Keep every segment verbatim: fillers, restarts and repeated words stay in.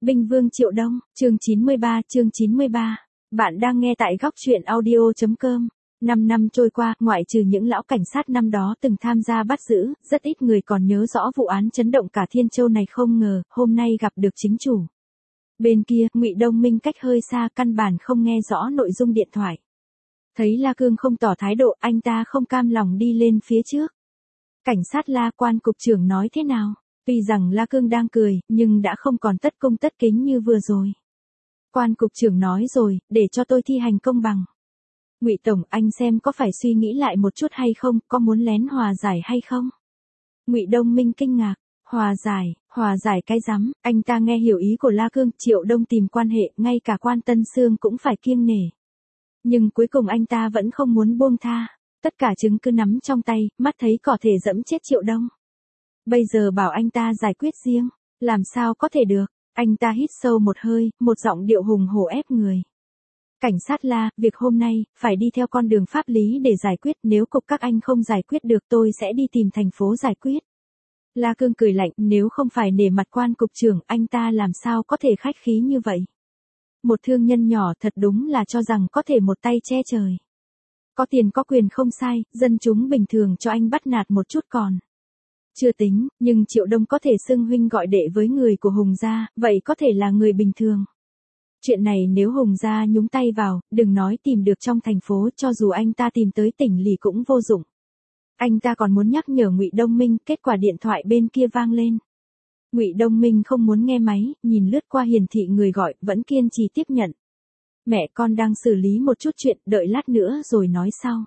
Binh Vương Triệu Đông, chương chín mươi ba, chương chín mươi ba. Bạn đang nghe tại góc truyện audio chấm com. Năm năm trôi qua, ngoại trừ những lão cảnh sát năm đó từng tham gia bắt giữ, rất ít người còn nhớ rõ vụ án chấn động cả Thiên Châu này. Không ngờ, hôm nay gặp được chính chủ. Bên kia, Ngụy Đông Minh cách hơi xa, căn bản không nghe rõ nội dung điện thoại. Thấy La Cương không tỏ thái độ, anh ta không cam lòng đi lên phía trước. Cảnh sát La, quan cục trưởng nói thế nào? Tuy rằng La Cương đang cười, nhưng đã không còn tất cung tất kính như vừa rồi. Quan cục trưởng nói rồi, để cho tôi thi hành công bằng. Ngụy Tổng, anh xem có phải suy nghĩ lại một chút hay không, có muốn lén hòa giải hay không? Ngụy Đông Minh kinh ngạc, hòa giải, hòa giải cái rắm, anh ta nghe hiểu ý của La Cương, Triệu Đông tìm quan hệ, ngay cả quan Tân Sương cũng phải kiêng nể. Nhưng cuối cùng anh ta vẫn không muốn buông tha, tất cả chứng cứ nắm trong tay, mắt thấy có thể dẫm chết Triệu Đông. Bây giờ bảo anh ta giải quyết riêng, làm sao có thể được, anh ta hít sâu một hơi, một giọng điệu hùng hổ ép người. Cảnh sát La, việc hôm nay, phải đi theo con đường pháp lý để giải quyết, nếu cục các anh không giải quyết được tôi sẽ đi tìm thành phố giải quyết. La Cương cười lạnh, nếu không phải nể mặt quan cục trưởng, anh ta làm sao có thể khách khí như vậy. Một thương nhân nhỏ thật đúng là cho rằng có thể một tay che trời. Có tiền có quyền không sai, dân chúng bình thường cho anh bắt nạt một chút còn chưa tính, nhưng Triệu Đông có thể xưng huynh gọi đệ với người của Hùng gia, vậy có thể là người bình thường. Chuyện này nếu Hùng gia nhúng tay vào, đừng nói tìm được trong thành phố, cho dù anh ta tìm tới tỉnh lỵ cũng vô dụng. Anh ta còn muốn nhắc nhở Ngụy Đông Minh, kết quả điện thoại bên kia vang lên. Ngụy Đông Minh không muốn nghe máy, nhìn lướt qua hiển thị người gọi, vẫn kiên trì tiếp nhận. Mẹ con đang xử lý một chút chuyện, đợi lát nữa rồi nói sau.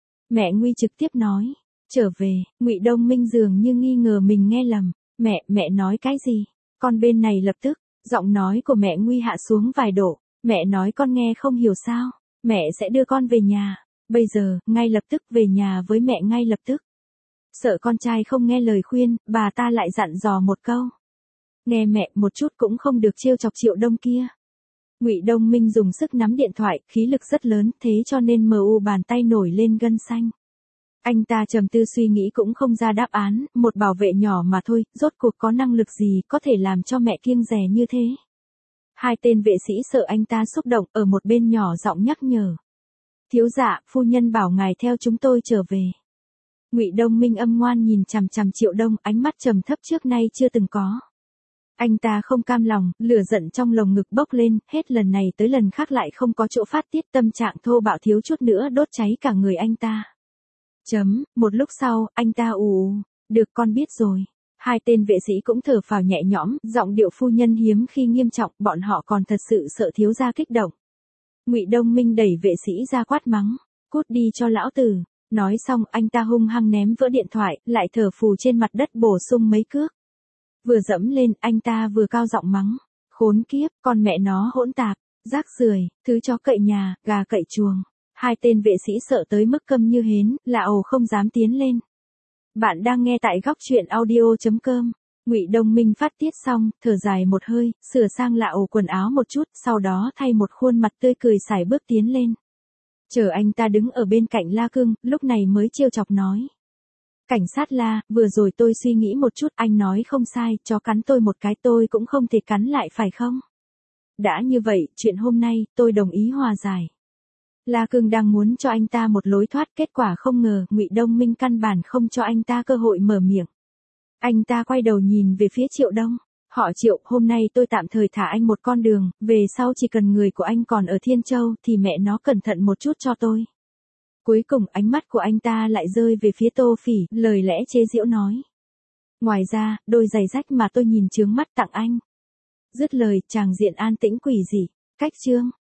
Mẹ Nguy trực tiếp nói. Trở về, Ngụy Đông Minh dường như nghi ngờ mình nghe lầm. Mẹ, mẹ nói cái gì? Con bên này lập tức, giọng nói của mẹ Nguy hạ xuống vài độ. Mẹ nói con nghe không hiểu sao? Mẹ sẽ đưa con về nhà. Bây giờ, ngay lập tức về nhà với mẹ ngay lập tức. Sợ con trai không nghe lời khuyên, bà ta lại dặn dò một câu. Nghe mẹ một chút cũng không được trêu chọc Triệu Đông kia. Ngụy Đông Minh dùng sức nắm điện thoại, khí lực rất lớn, thế cho nên mờ u bàn tay nổi lên gân xanh. Anh ta trầm tư suy nghĩ cũng không ra đáp án, một bảo vệ nhỏ mà thôi, rốt cuộc có năng lực gì có thể làm cho mẹ kiêng dè như thế. Hai tên vệ sĩ sợ anh ta xúc động, ở một bên nhỏ giọng nhắc nhở. Thiếu dạ, phu nhân bảo ngài theo chúng tôi trở về. Ngụy Đông Minh âm ngoan nhìn chằm chằm Triệu Đông, ánh mắt trầm thấp trước nay chưa từng có. Anh ta không cam lòng, lửa giận trong lồng ngực bốc lên, hết lần này tới lần khác lại không có chỗ phát tiết, tâm trạng thô bạo thiếu chút nữa đốt cháy cả người anh ta. Chấm, một lúc sau, anh ta ù ù, được con biết rồi. Hai tên vệ sĩ cũng thở phào nhẹ nhõm, giọng điệu phu nhân hiếm khi nghiêm trọng, bọn họ còn thật sự sợ thiếu gia kích động. Ngụy Đông Minh đẩy vệ sĩ ra quát mắng, cút đi cho lão tử. Nói xong, anh ta hung hăng ném vỡ điện thoại, lại thở phù trên mặt đất bổ sung mấy cước. Vừa dẫm lên, anh ta vừa cao giọng mắng, khốn kiếp, con mẹ nó hỗn tạp, rác rưởi, thứ chó cậy nhà, gà cậy chuồng. Hai tên vệ sĩ sợ tới mức câm như hến, là ồ không dám tiến lên. Bạn đang nghe tại góc truyện audio chấm com. Ngụy Đông Minh phát tiết xong, thở dài một hơi, sửa sang lại ổ quần áo một chút, sau đó thay một khuôn mặt tươi cười sải bước tiến lên. Chờ anh ta đứng ở bên cạnh La Cương, lúc này mới trêu chọc nói. Cảnh sát La, vừa rồi tôi suy nghĩ một chút, anh nói không sai, chó cắn tôi một cái tôi cũng không thể cắn lại phải không? Đã như vậy, chuyện hôm nay, tôi đồng ý hòa giải. La Cương đang muốn cho anh ta một lối thoát, kết quả không ngờ, Ngụy Đông Minh căn bản không cho anh ta cơ hội mở miệng. Anh ta quay đầu nhìn về phía Triệu Đông. Họ Triệu, hôm nay tôi tạm thời thả anh một con đường, về sau chỉ cần người của anh còn ở Thiên Châu thì mẹ nó cẩn thận một chút cho tôi. Cuối cùng ánh mắt của anh ta lại rơi về phía Tô Phỉ, lời lẽ chế giễu nói. Ngoài ra, đôi giày rách mà tôi nhìn chướng mắt tặng anh. Dứt lời, tràng diện an tĩnh quỷ dị, cách chương.